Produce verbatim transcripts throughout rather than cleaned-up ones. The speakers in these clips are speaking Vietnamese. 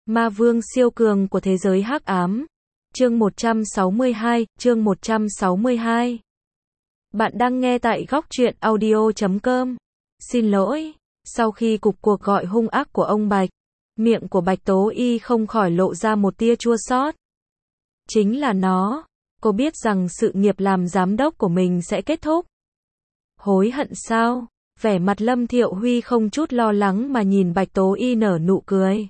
Ma vương siêu cường của thế giới hắc ám. Chương một trăm sáu mươi hai, chương một trăm sáu mươi hai. Bạn đang nghe tại góc truyện audio chấm com. Xin lỗi, sau khi cục cuộc gọi hung ác của ông Bạch, miệng của Bạch Tố Y không khỏi lộ ra một tia chua xót. Chính là nó, cô biết rằng sự nghiệp làm giám đốc của mình sẽ kết thúc. Hối hận sao? Vẻ mặt Lâm Thiệu Huy không chút lo lắng mà nhìn Bạch Tố Y nở nụ cười.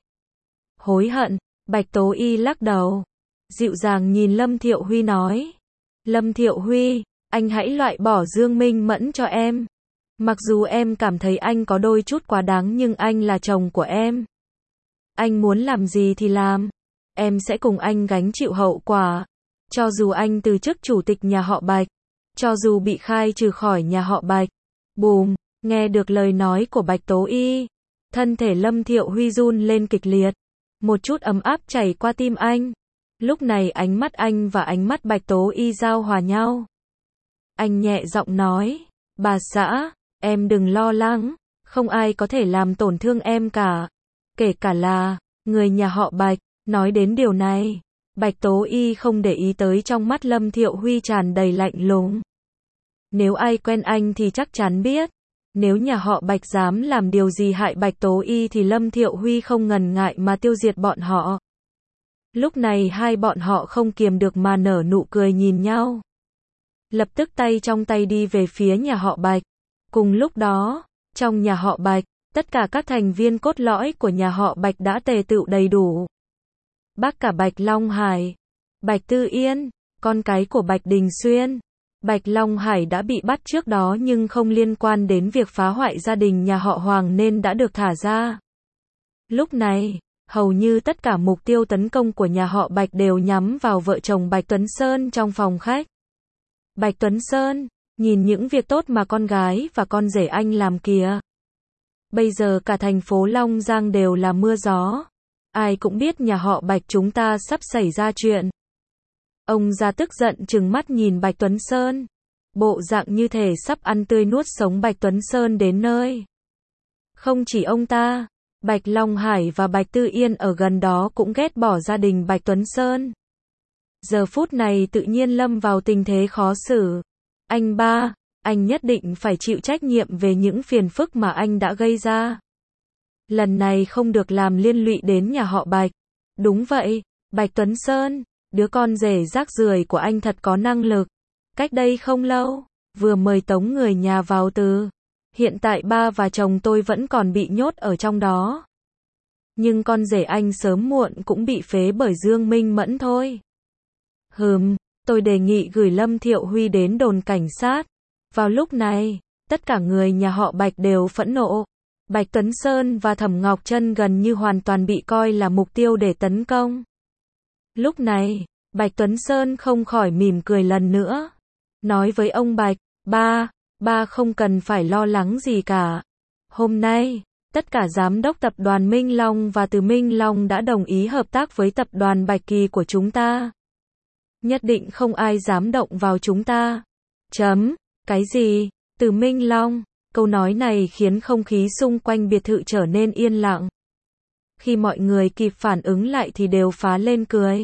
Hối hận, Bạch Tố Y lắc đầu, dịu dàng nhìn Lâm Thiệu Huy nói. Lâm Thiệu Huy, anh hãy loại bỏ Dương Minh Mẫn cho em. Mặc dù em cảm thấy anh có đôi chút quá đáng nhưng anh là chồng của em. Anh muốn làm gì thì làm. Em sẽ cùng anh gánh chịu hậu quả. Cho dù anh từ chức chủ tịch nhà họ Bạch. Cho dù bị khai trừ khỏi nhà họ Bạch. Bùm, nghe được lời nói của Bạch Tố Y. Thân thể Lâm Thiệu Huy run lên kịch liệt. Một chút ấm áp chảy qua tim anh. Lúc này ánh mắt anh và ánh mắt Bạch Tố Y giao hòa nhau. Anh nhẹ giọng nói, bà xã, em đừng lo lắng, không ai có thể làm tổn thương em cả. Kể cả là, người nhà họ Bạch. Nói đến điều này, Bạch Tố Y không để ý tới trong mắt Lâm Thiệu Huy tràn đầy lạnh lùng. Nếu ai quen anh thì chắc chắn biết. Nếu nhà họ Bạch dám làm điều gì hại Bạch Tố Y thì Lâm Thiệu Huy không ngần ngại mà tiêu diệt bọn họ. Lúc này hai bọn họ không kiềm được mà nở nụ cười nhìn nhau. Lập tức tay trong tay đi về phía nhà họ Bạch. Cùng lúc đó, trong nhà họ Bạch, tất cả các thành viên cốt lõi của nhà họ Bạch đã tề tựu đầy đủ. Bác cả Bạch Long Hải, Bạch Tư Yên, con cái của Bạch Đình Xuyên. Bạch Long Hải đã bị bắt trước đó nhưng không liên quan đến việc phá hoại gia đình nhà họ Hoàng nên đã được thả ra. Lúc này, hầu như tất cả mục tiêu tấn công của nhà họ Bạch đều nhắm vào vợ chồng Bạch Tuấn Sơn trong phòng khách. Bạch Tuấn Sơn, nhìn những việc tốt mà con gái và con rể anh làm kìa. Bây giờ cả thành phố Long Giang đều là mưa gió. Ai cũng biết nhà họ Bạch chúng ta sắp xảy ra chuyện. Ông già tức giận trừng mắt nhìn Bạch Tuấn Sơn. Bộ dạng như thể sắp ăn tươi nuốt sống Bạch Tuấn Sơn đến nơi. Không chỉ ông ta, Bạch Long Hải và Bạch Tư Yên ở gần đó cũng ghét bỏ gia đình Bạch Tuấn Sơn. Giờ phút này tự nhiên lâm vào tình thế khó xử. Anh ba, anh nhất định phải chịu trách nhiệm về những phiền phức mà anh đã gây ra. Lần này không được làm liên lụy đến nhà họ Bạch. Đúng vậy, Bạch Tuấn Sơn, đứa con rể rác rưởi của anh thật có năng lực. Cách đây không lâu, vừa mời tống người nhà vào từ. Hiện tại ba và chồng tôi vẫn còn bị nhốt ở trong đó. Nhưng con rể anh sớm muộn cũng bị phế bởi Dương Minh Mẫn thôi. Hừm, tôi đề nghị gửi Lâm Thiệu Huy đến đồn cảnh sát. Vào lúc này, tất cả người nhà họ Bạch đều phẫn nộ. Bạch Tuấn Sơn và Thẩm Ngọc Trân gần như hoàn toàn bị coi là mục tiêu để tấn công. Lúc này, Bạch Tuấn Sơn không khỏi mỉm cười lần nữa. Nói với ông Bạch, ba, ba không cần phải lo lắng gì cả. Hôm nay, tất cả giám đốc tập đoàn Minh Long và từ Minh Long đã đồng ý hợp tác với tập đoàn Bạch Kỳ của chúng ta. Nhất định không ai dám động vào chúng ta. Chấm, cái gì? Từ Minh Long? Câu nói này khiến không khí xung quanh biệt thự trở nên yên lặng. Khi mọi người kịp phản ứng lại thì đều phá lên cười.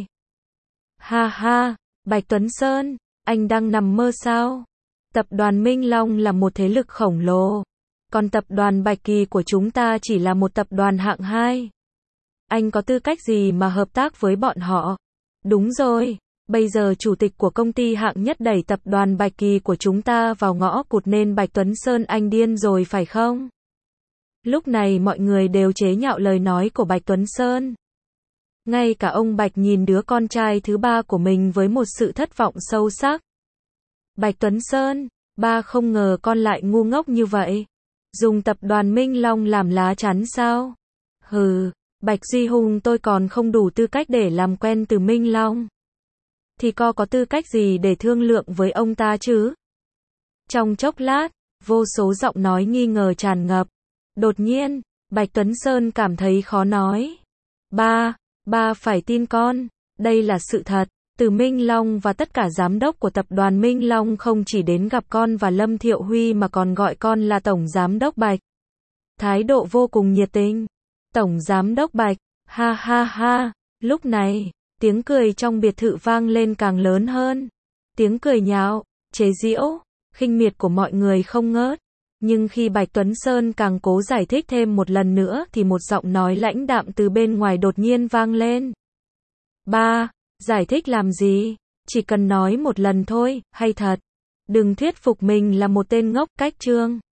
Ha ha, Bạch Tuấn Sơn, anh đang nằm mơ sao? Tập đoàn Minh Long là một thế lực khổng lồ. Còn tập đoàn Bạch Kỳ của chúng ta chỉ là một tập đoàn hạng hai. Anh có tư cách gì mà hợp tác với bọn họ? Đúng rồi. Bây giờ chủ tịch của công ty hạng nhất đẩy tập đoàn Bạch Kỳ của chúng ta vào ngõ cụt nên Bạch Tuấn Sơn anh điên rồi phải không? Lúc này mọi người đều chế nhạo lời nói của Bạch Tuấn Sơn. Ngay cả ông Bạch nhìn đứa con trai thứ ba của mình với một sự thất vọng sâu sắc. Bạch Tuấn Sơn, ba không ngờ con lại ngu ngốc như vậy. Dùng tập đoàn Minh Long làm lá chắn sao? Hừ, Bạch Duy Hùng tôi còn không đủ tư cách để làm quen từ Minh Long. Thì co có tư cách gì để thương lượng với ông ta chứ? Trong chốc lát, vô số giọng nói nghi ngờ tràn ngập. Đột nhiên, Bạch Tuấn Sơn cảm thấy khó nói. Ba, ba phải tin con, đây là sự thật. Từ Minh Long và tất cả giám đốc của tập đoàn Minh Long không chỉ đến gặp con và Lâm Thiệu Huy mà còn gọi con là Tổng Giám đốc Bạch. Thái độ vô cùng nhiệt tình. Tổng Giám đốc Bạch, Ha ha ha, lúc này, tiếng cười trong biệt thự vang lên càng lớn hơn. Tiếng cười nhạo, chế giễu, khinh miệt của mọi người không ngớt. Nhưng khi Bạch Tuấn Sơn càng cố giải thích thêm một lần nữa thì một giọng nói lãnh đạm từ bên ngoài đột nhiên vang lên. Ba, giải thích làm gì? Chỉ cần nói một lần thôi, hay thật. Đừng thuyết phục mình là một tên ngốc cách Trương.